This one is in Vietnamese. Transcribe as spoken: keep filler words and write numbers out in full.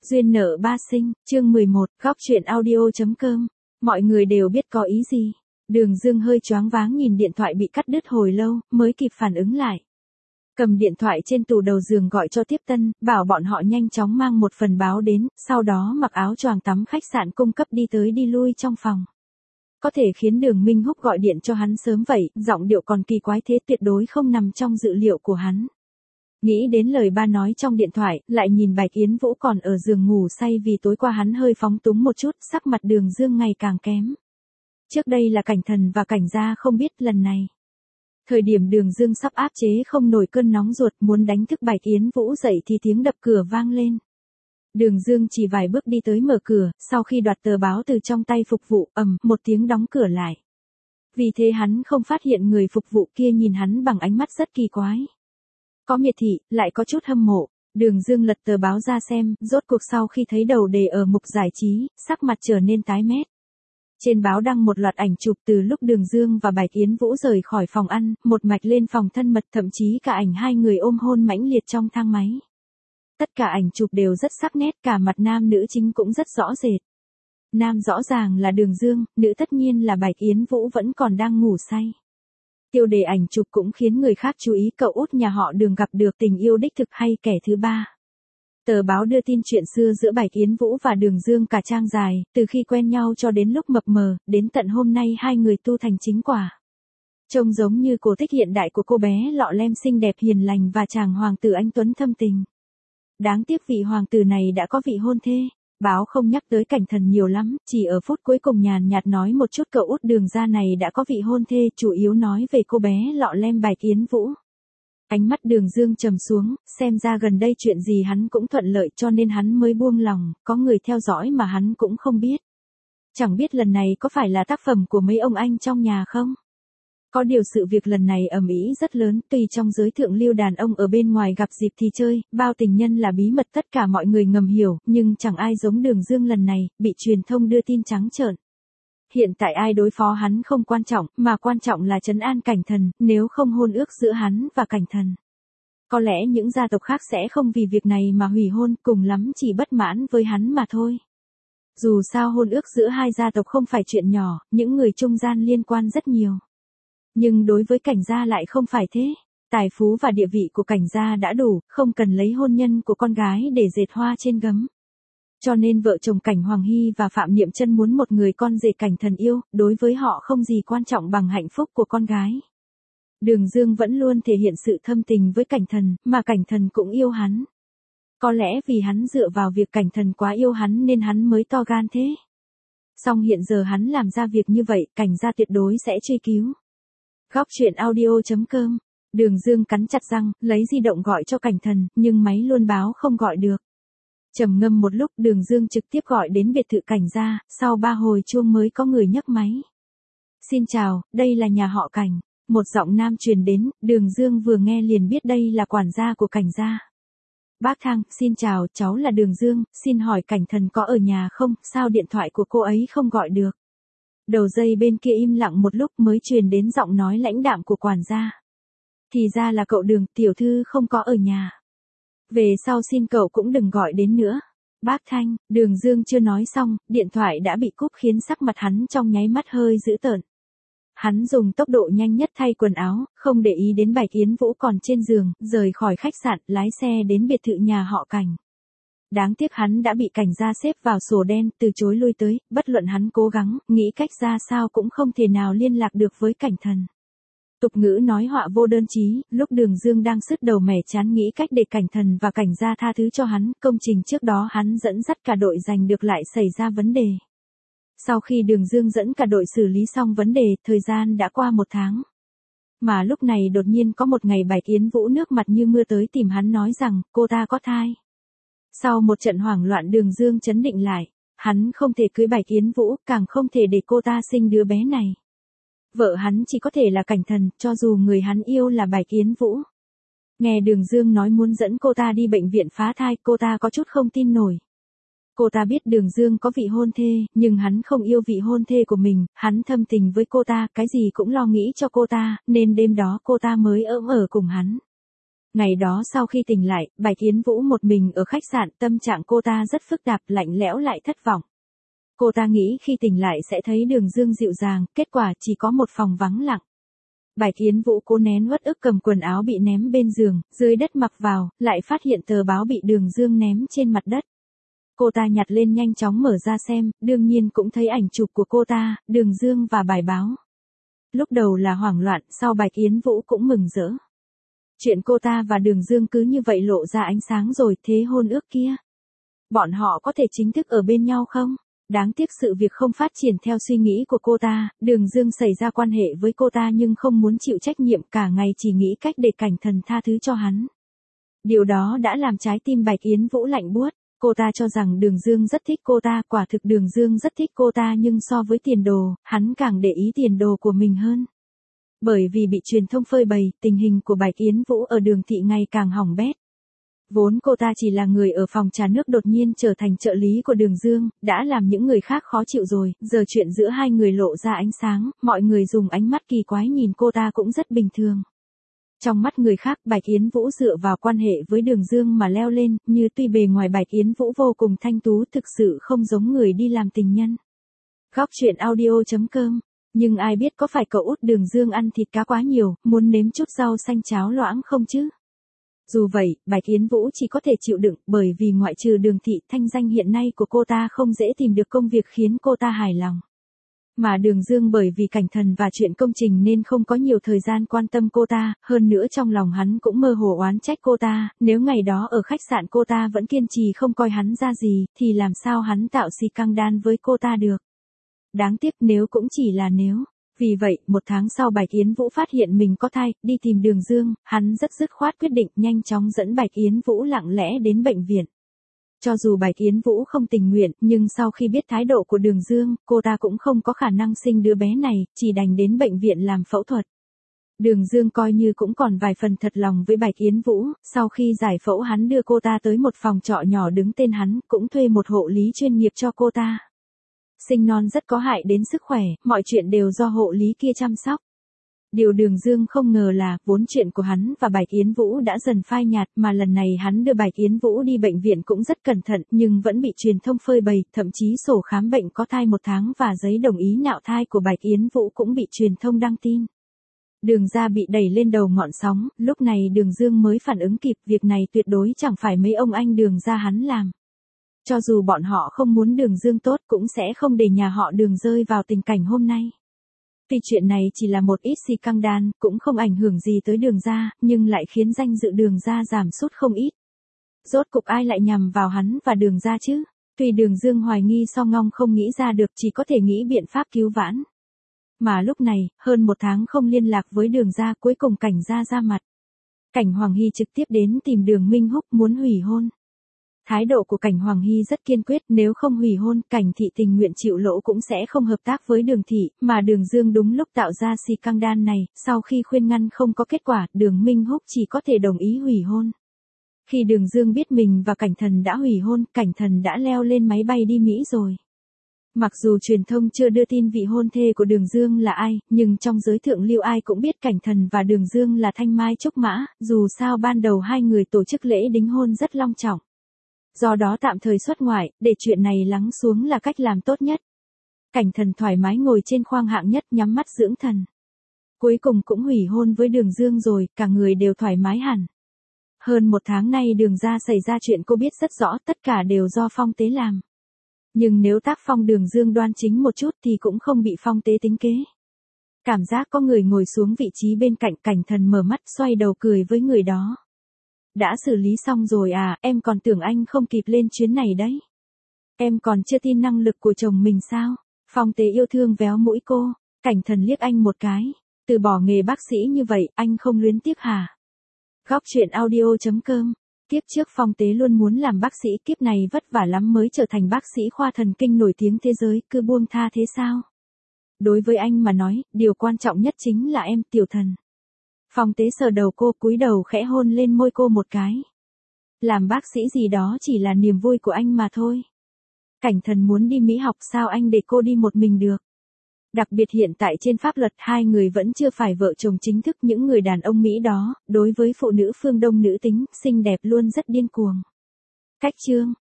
Duyên nợ ba sinh, chương mười một, góc truyện audio.com. Mọi người đều biết có ý gì. Đường Dương hơi choáng váng nhìn điện thoại bị cắt đứt hồi lâu, mới kịp phản ứng lại. Cầm điện thoại trên tủ đầu giường gọi cho tiếp tân, bảo bọn họ nhanh chóng mang một phần báo đến, sau đó mặc áo choàng tắm khách sạn cung cấp đi tới đi lui trong phòng. Có thể khiến Đường Minh Húc gọi điện cho hắn sớm vậy, giọng điệu còn kỳ quái thế tuyệt đối không nằm trong dự liệu của hắn. Nghĩ đến lời ba nói trong điện thoại, lại nhìn Bạch Yến Vũ còn ở giường ngủ say vì tối qua hắn hơi phóng túng một chút, sắc mặt Đường Dương ngày càng kém. Trước đây là Cảnh Thần và Cảnh Gia không biết lần này. Thời điểm Đường Dương sắp áp chế không nổi cơn nóng ruột muốn đánh thức Bạch Yến Vũ dậy thì tiếng đập cửa vang lên. Đường Dương chỉ vài bước đi tới mở cửa, sau khi đoạt tờ báo từ trong tay phục vụ, ầm, một tiếng đóng cửa lại. Vì thế hắn không phát hiện người phục vụ kia nhìn hắn bằng ánh mắt rất kỳ quái. Có miệt thị, lại có chút hâm mộ. Đường Dương lật tờ báo ra xem, rốt cuộc sau khi thấy đầu đề ở mục giải trí, sắc mặt trở nên tái mét. Trên báo đăng một loạt ảnh chụp từ lúc Đường Dương và Bạch Yến Vũ rời khỏi phòng ăn, một mạch lên phòng thân mật, thậm chí cả ảnh hai người ôm hôn mãnh liệt trong thang máy. Tất cả ảnh chụp đều rất sắc nét, cả mặt nam nữ chính cũng rất rõ rệt. Nam rõ ràng là Đường Dương, nữ tất nhiên là Bạch Yến Vũ vẫn còn đang ngủ say. Tiêu đề ảnh chụp cũng khiến người khác chú ý cậu út nhà họ Đường gặp được tình yêu đích thực hay kẻ thứ ba. Tờ báo đưa tin chuyện xưa giữa Bạch Yến Vũ và Đường Dương cả trang dài, từ khi quen nhau cho đến lúc mập mờ, đến tận hôm nay hai người tu thành chính quả. Trông giống như cổ tích hiện đại của cô bé lọ lem xinh đẹp hiền lành và chàng hoàng tử anh tuấn thâm tình. Đáng tiếc vị hoàng tử này đã có vị hôn thê. Báo không nhắc tới Cảnh Thần nhiều lắm, chỉ ở phút cuối cùng nhàn nhạt nói một chút cậu út Đường gia này đã có vị hôn thê, chủ yếu nói về cô bé lọ lem Bạch Yến Vũ. Ánh mắt Đường Dương trầm xuống, xem ra gần đây chuyện gì hắn cũng thuận lợi cho nên hắn mới buông lòng, có người theo dõi mà hắn cũng không biết. Chẳng biết lần này có phải là tác phẩm của mấy ông anh trong nhà không? Có điều sự việc lần này ầm ĩ rất lớn, tuy trong giới thượng lưu đàn ông ở bên ngoài gặp dịp thì chơi, bao tình nhân là bí mật tất cả mọi người ngầm hiểu, nhưng chẳng ai giống Đường Dương lần này, bị truyền thông đưa tin trắng trợn. Hiện tại ai đối phó hắn không quan trọng, mà quan trọng là trấn an Cảnh Thần, nếu không hôn ước giữa hắn và Cảnh Thần. Có lẽ những gia tộc khác sẽ không vì việc này mà hủy hôn, cùng lắm chỉ bất mãn với hắn mà thôi. Dù sao hôn ước giữa hai gia tộc không phải chuyện nhỏ, những người trung gian liên quan rất nhiều. Nhưng đối với Cảnh Gia lại không phải thế. Tài phú và địa vị của Cảnh Gia đã đủ, không cần lấy hôn nhân của con gái để dệt hoa trên gấm. Cho nên vợ chồng Cảnh Hoàng Hy và Phạm Niệm Chân muốn một người con rể Cảnh Thần yêu, đối với họ không gì quan trọng bằng hạnh phúc của con gái. Đường Dương vẫn luôn thể hiện sự thâm tình với Cảnh Thần, mà Cảnh Thần cũng yêu hắn. Có lẽ vì hắn dựa vào việc Cảnh Thần quá yêu hắn nên hắn mới to gan thế. Song hiện giờ hắn làm ra việc như vậy, Cảnh Gia tuyệt đối sẽ truy cứu. Góc truyện audio.com. Đường Dương cắn chặt răng, lấy di động gọi cho Cảnh Thần, nhưng máy luôn báo không gọi được. Trầm ngâm một lúc, Đường Dương trực tiếp gọi đến biệt thự Cảnh Gia, sau ba hồi chuông mới có người nhấc máy. Xin chào, đây là nhà họ Cảnh. Một giọng nam truyền đến, Đường Dương vừa nghe liền biết đây là quản gia của Cảnh Gia. Bác Thang, xin chào, cháu là Đường Dương, xin hỏi Cảnh Thần có ở nhà không, sao điện thoại của cô ấy không gọi được. Đầu dây bên kia im lặng một lúc mới truyền đến giọng nói lãnh đạm của quản gia. Thì ra là cậu Đường, tiểu thư không có ở nhà. Về sau xin cậu cũng đừng gọi đến nữa. Bác Thanh, Đường Dương chưa nói xong, điện thoại đã bị cúp khiến sắc mặt hắn trong nháy mắt hơi dữ tợn. Hắn dùng tốc độ nhanh nhất thay quần áo, không để ý đến Bạch Yến Vũ còn trên giường, rời khỏi khách sạn, lái xe đến biệt thự nhà họ Cảnh. Đáng tiếc hắn đã bị Cảnh Gia xếp vào sổ đen, từ chối lui tới, bất luận hắn cố gắng, nghĩ cách ra sao cũng không thể nào liên lạc được với Cảnh Thần. Tục ngữ nói họa vô đơn chí, lúc Đường Dương đang sứt đầu mẻ chán nghĩ cách để Cảnh Thần và Cảnh Gia tha thứ cho hắn, công trình trước đó hắn dẫn dắt cả đội giành được lại xảy ra vấn đề. Sau khi Đường Dương dẫn cả đội xử lý xong vấn đề, thời gian đã qua một tháng. Mà lúc này đột nhiên có một ngày Bạch Yến Vũ nước mặt như mưa tới tìm hắn nói rằng, cô ta có thai. Sau một trận hoảng loạn Đường Dương chấn định lại, hắn không thể cưới Bạch Yến Vũ, càng không thể để cô ta sinh đứa bé này. Vợ hắn chỉ có thể là Cảnh Thần, cho dù người hắn yêu là Bạch Yến Vũ. Nghe Đường Dương nói muốn dẫn cô ta đi bệnh viện phá thai, cô ta có chút không tin nổi. Cô ta biết Đường Dương có vị hôn thê, nhưng hắn không yêu vị hôn thê của mình, hắn thâm tình với cô ta, cái gì cũng lo nghĩ cho cô ta, nên đêm đó cô ta mới ỡm ở cùng hắn. Ngày đó sau khi tỉnh lại, Bạch Yến Vũ một mình ở khách sạn, tâm trạng cô ta rất phức tạp, lạnh lẽo lại thất vọng. Cô ta nghĩ khi tỉnh lại sẽ thấy Đường Dương dịu dàng, kết quả chỉ có một phòng vắng lặng. Bạch Yến Vũ cố nén uất ức cầm quần áo bị ném bên giường, dưới đất mặc vào, lại phát hiện tờ báo bị Đường Dương ném trên mặt đất. Cô ta nhặt lên nhanh chóng mở ra xem, đương nhiên cũng thấy ảnh chụp của cô ta, Đường Dương và bài báo. Lúc đầu là hoảng loạn, sau Bạch Yến Vũ cũng mừng rỡ. Chuyện cô ta và Đường Dương cứ như vậy lộ ra ánh sáng rồi, thế hôn ước kia. Bọn họ có thể chính thức ở bên nhau không? Đáng tiếc sự việc không phát triển theo suy nghĩ của cô ta, Đường Dương xảy ra quan hệ với cô ta nhưng không muốn chịu trách nhiệm, cả ngày chỉ nghĩ cách để Cảnh Thần tha thứ cho hắn. Điều đó đã làm trái tim Bạch Yến Vũ lạnh buốt. Cô ta cho rằng Đường Dương rất thích cô ta, quả thực Đường Dương rất thích cô ta nhưng so với tiền đồ, hắn càng để ý tiền đồ của mình hơn. Bởi vì bị truyền thông phơi bày, tình hình của Bạch Yến Vũ ở Đường thị ngày càng hỏng bét. Vốn cô ta chỉ là người ở phòng trà nước đột nhiên trở thành trợ lý của Đường Dương, đã làm những người khác khó chịu rồi, giờ chuyện giữa hai người lộ ra ánh sáng, mọi người dùng ánh mắt kỳ quái nhìn cô ta cũng rất bình thường. Trong mắt người khác, Bạch Yến Vũ dựa vào quan hệ với Đường Dương mà leo lên, như tuy bề ngoài Bạch Yến Vũ vô cùng thanh tú, thực sự không giống người đi làm tình nhân. Góc truyện audio chấm com. Nhưng ai biết có phải cậu út Đường Dương ăn thịt cá quá nhiều, muốn nếm chút rau xanh cháo loãng không chứ? Dù vậy, Bạch Yến Vũ chỉ có thể chịu đựng, bởi vì ngoại trừ Đường thị, thanh danh hiện nay của cô ta không dễ tìm được công việc khiến cô ta hài lòng. Mà Đường Dương bởi vì Cảnh Thần và chuyện công trình nên không có nhiều thời gian quan tâm cô ta, hơn nữa trong lòng hắn cũng mơ hồ oán trách cô ta, nếu ngày đó ở khách sạn cô ta vẫn kiên trì không coi hắn ra gì, thì làm sao hắn tạo si căng đan với cô ta được. Đáng tiếc nếu cũng chỉ là nếu. Vì vậy, một tháng sau Bạch Yến Vũ phát hiện mình có thai, đi tìm Đường Dương, hắn rất dứt khoát quyết định nhanh chóng dẫn Bạch Yến Vũ lặng lẽ đến bệnh viện. Cho dù Bạch Yến Vũ không tình nguyện, nhưng sau khi biết thái độ của Đường Dương, cô ta cũng không có khả năng sinh đứa bé này, chỉ đành đến bệnh viện làm phẫu thuật. Đường Dương coi như cũng còn vài phần thật lòng với Bạch Yến Vũ, sau khi giải phẫu hắn đưa cô ta tới một phòng trọ nhỏ đứng tên hắn, cũng thuê một hộ lý chuyên nghiệp cho cô ta. Sinh non rất có hại đến sức khỏe, mọi chuyện đều do hộ lý kia chăm sóc. Điều Đường Dương không ngờ là, vốn chuyện của hắn và Bạch Yến Vũ đã dần phai nhạt, mà lần này hắn đưa Bạch Yến Vũ đi bệnh viện cũng rất cẩn thận, nhưng vẫn bị truyền thông phơi bày, thậm chí sổ khám bệnh có thai một tháng và giấy đồng ý nạo thai của Bạch Yến Vũ cũng bị truyền thông đăng tin. Đường ra bị đẩy lên đầu ngọn sóng, lúc này Đường Dương mới phản ứng kịp, việc này tuyệt đối chẳng phải mấy ông anh Đường ra hắn làm. Cho dù bọn họ không muốn Đường Dương tốt cũng sẽ không để nhà họ Đường rơi vào tình cảnh hôm nay. Tuy chuyện này chỉ là một ít xì căng đan, cũng không ảnh hưởng gì tới Đường ra, nhưng lại khiến danh dự Đường ra giảm sút không ít. Rốt cục ai lại nhằm vào hắn và Đường ra chứ? Tuy Đường Dương hoài nghi song ngong không nghĩ ra được, chỉ có thể nghĩ biện pháp cứu vãn. Mà lúc này, hơn một tháng không liên lạc với Đường ra, cuối cùng Cảnh gia ra mặt. Cảnh Hoàng Hy trực tiếp đến tìm Đường Minh Húc muốn hủy hôn. Thái độ của Cảnh Hoàng Hy rất kiên quyết, nếu không hủy hôn, Cảnh thị tình nguyện chịu lỗ cũng sẽ không hợp tác với Đường thị, mà Đường Dương đúng lúc tạo ra xì căng đan này, sau khi khuyên ngăn không có kết quả, Đường Minh Húc chỉ có thể đồng ý hủy hôn. Khi Đường Dương biết mình và Cảnh Thần đã hủy hôn, Cảnh Thần đã leo lên máy bay đi Mỹ rồi. Mặc dù truyền thông chưa đưa tin vị hôn thê của Đường Dương là ai, nhưng trong giới thượng lưu ai cũng biết Cảnh Thần và Đường Dương là thanh mai trúc mã, dù sao ban đầu hai người tổ chức lễ đính hôn rất long trọng. Do đó tạm thời xuất ngoại, để chuyện này lắng xuống là cách làm tốt nhất. Cảnh Thần thoải mái ngồi trên khoang hạng nhất nhắm mắt dưỡng thần. Cuối cùng cũng hủy hôn với Đường Dương rồi, cả người đều thoải mái hẳn. Hơn một tháng nay Đường ra xảy ra chuyện cô biết rất rõ, tất cả đều do Phong Tế làm. Nhưng nếu tác phong Đường Dương đoan chính một chút thì cũng không bị Phong Tế tính kế. Cảm giác có người ngồi xuống vị trí bên cạnh, Cảnh Thần mở mắt xoay đầu cười với người đó. Đã xử lý xong rồi à, em còn tưởng anh không kịp lên chuyến này đấy. Em còn chưa tin năng lực của chồng mình sao? Phong Tế yêu thương véo mũi cô, Cảnh Thần liếc anh một cái. Từ bỏ nghề bác sĩ như vậy, anh không luyến tiếc hả? Góc truyện audio chấm com. Kiếp trước Phong Tế luôn muốn làm bác sĩ, kiếp này vất vả lắm mới trở thành bác sĩ khoa thần kinh nổi tiếng thế giới, cứ buông tha thế sao? Đối với anh mà nói, điều quan trọng nhất chính là em, Tiểu Thần. Phong Tế sờ đầu cô, cúi đầu khẽ hôn lên môi cô một cái. Làm bác sĩ gì đó chỉ là niềm vui của anh mà thôi. Cảnh Thần muốn đi Mỹ học, sao anh để cô đi một mình được? Đặc biệt hiện tại trên pháp luật hai người vẫn chưa phải vợ chồng chính thức, những người đàn ông Mỹ đó, đối với phụ nữ phương Đông nữ tính, xinh đẹp luôn rất điên cuồng. Cách chương